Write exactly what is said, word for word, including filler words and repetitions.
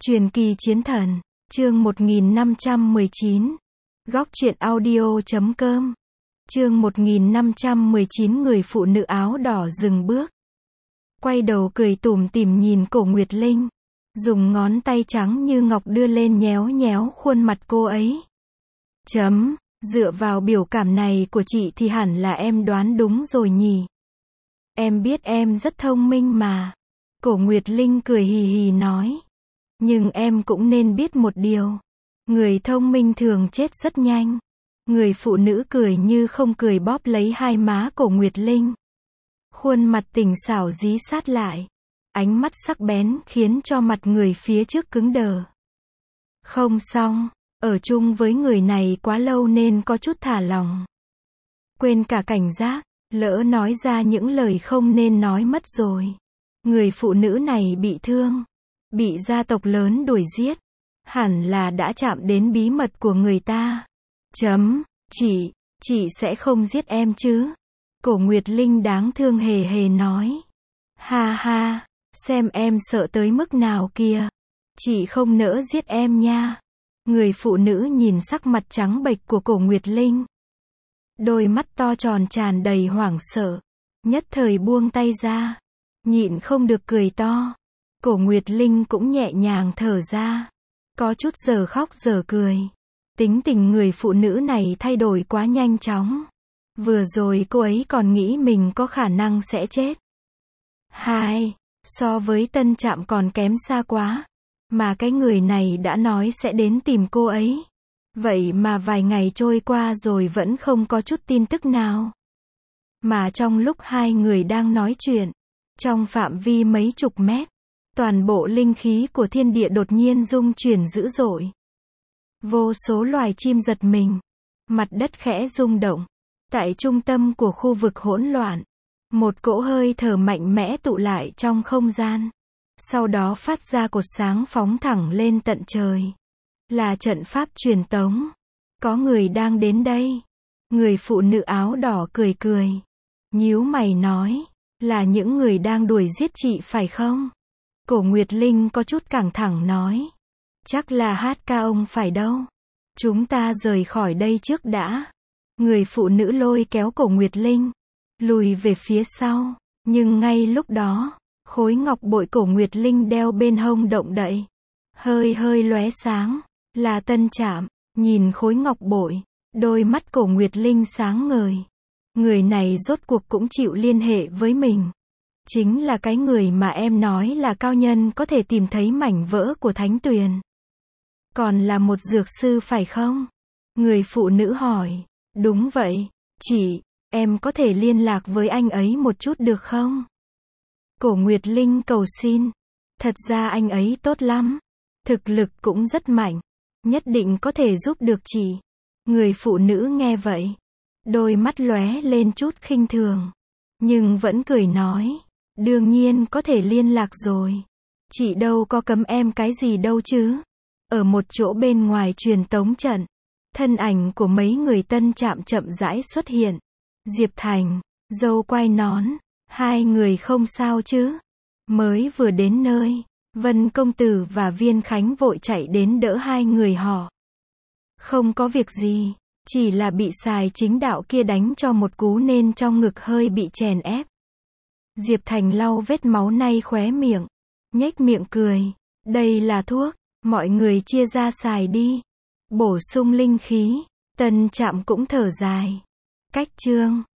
Truyền kỳ chiến thần, chương một nghìn năm trăm mười chín. Góc truyện audio chấm com. Chương một nghìn năm trăm mười chín người phụ nữ áo đỏ dừng bước. Quay đầu cười tủm tỉm nhìn Cổ Nguyệt Linh. Dùng ngón tay trắng như ngọc đưa lên nhéo nhéo khuôn mặt cô ấy. Chấm, dựa vào biểu cảm này của chị thì hẳn là em đoán đúng rồi nhỉ. Em biết em rất thông minh mà. Cổ Nguyệt Linh cười hì hì nói. Nhưng em cũng nên biết một điều. Người thông minh thường chết rất nhanh. Người phụ nữ cười như không cười bóp lấy hai má Cổ Nguyệt Linh. Khuôn mặt tỉnh xảo dí sát lại. Ánh mắt sắc bén khiến cho mặt người phía trước cứng đờ. Không xong, ở chung với người này quá lâu nên có chút thả lòng. Quên cả cảnh giác, lỡ nói ra những lời không nên nói mất rồi. Người phụ nữ này bị thương. Bị gia tộc lớn đuổi giết. Hẳn là đã chạm đến bí mật của người ta. Chấm, chị, chị sẽ không giết em chứ? Cổ Nguyệt Linh đáng thương hề hề nói. Ha ha, xem em sợ tới mức nào kìa. Chị không nỡ giết em nha. Người phụ nữ nhìn sắc mặt trắng bệch của Cổ Nguyệt Linh. Đôi mắt to tròn tràn đầy hoảng sợ. Nhất thời buông tay ra. Nhịn không được cười to. Cổ Nguyệt Linh cũng nhẹ nhàng thở ra. Có chút giờ khóc giờ cười. Tính tình người phụ nữ này thay đổi quá nhanh chóng. Vừa rồi cô ấy còn nghĩ mình có khả năng sẽ chết. Hai, so với Tân Trạm còn kém xa quá. Mà cái người này đã nói sẽ đến tìm cô ấy. Vậy mà vài ngày trôi qua rồi vẫn không có chút tin tức nào. Mà trong lúc hai người đang nói chuyện, trong phạm vi mấy chục mét, toàn bộ linh khí của thiên địa đột nhiên rung chuyển dữ dội. Vô số loài chim giật mình. Mặt đất khẽ rung động. Tại trung tâm của khu vực hỗn loạn, một cỗ hơi thở mạnh mẽ tụ lại trong không gian. Sau đó phát ra cột sáng phóng thẳng lên tận trời. Là trận pháp truyền tống. Có người đang đến đây. Người phụ nữ áo đỏ cười cười. Nhíu mày nói. Là những người đang đuổi giết chị phải không? Cổ Nguyệt Linh có chút căng thẳng nói. Chắc là hát ca ông phải đâu. Chúng ta rời khỏi đây trước đã. Người phụ nữ lôi kéo Cổ Nguyệt Linh. Lùi về phía sau. Nhưng ngay lúc đó, khối ngọc bội Cổ Nguyệt Linh đeo bên hông động đậy. Hơi hơi lóe sáng. Là Tân Trạm. Nhìn khối ngọc bội. Đôi mắt Cổ Nguyệt Linh sáng ngời. Người này rốt cuộc cũng chịu liên hệ với mình. Chính là cái người mà em nói là cao nhân có thể tìm thấy mảnh vỡ của thánh tuyền. Còn là một dược sư phải không? Người phụ nữ hỏi. Đúng vậy, chị, em có thể liên lạc với anh ấy một chút được không? Cổ Nguyệt Linh cầu xin. Thật ra anh ấy tốt lắm. Thực lực cũng rất mạnh. Nhất định có thể giúp được chị. Người phụ nữ nghe vậy. Đôi mắt lóe lên chút khinh thường. Nhưng vẫn cười nói. Đương nhiên có thể liên lạc rồi. Chị đâu có cấm em cái gì đâu chứ. Ở một chỗ bên ngoài truyền tống trận. Thân ảnh của mấy người Tân Trạm chậm rãi xuất hiện. Diệp Thành, dâu quai nón. Hai người không sao chứ. Mới vừa đến nơi. Vân Công Tử và Viên Khánh vội chạy đến đỡ hai người họ. Không có việc gì. Chỉ là bị xài chính đạo kia đánh cho một cú nên trong ngực hơi bị chèn ép. Diệp Thành lau vết máu nay khóe miệng. Nhếch miệng cười. Đây là thuốc. Mọi người chia ra xài đi. Bổ sung linh khí. Tân Trạm cũng thở dài. Cách chương.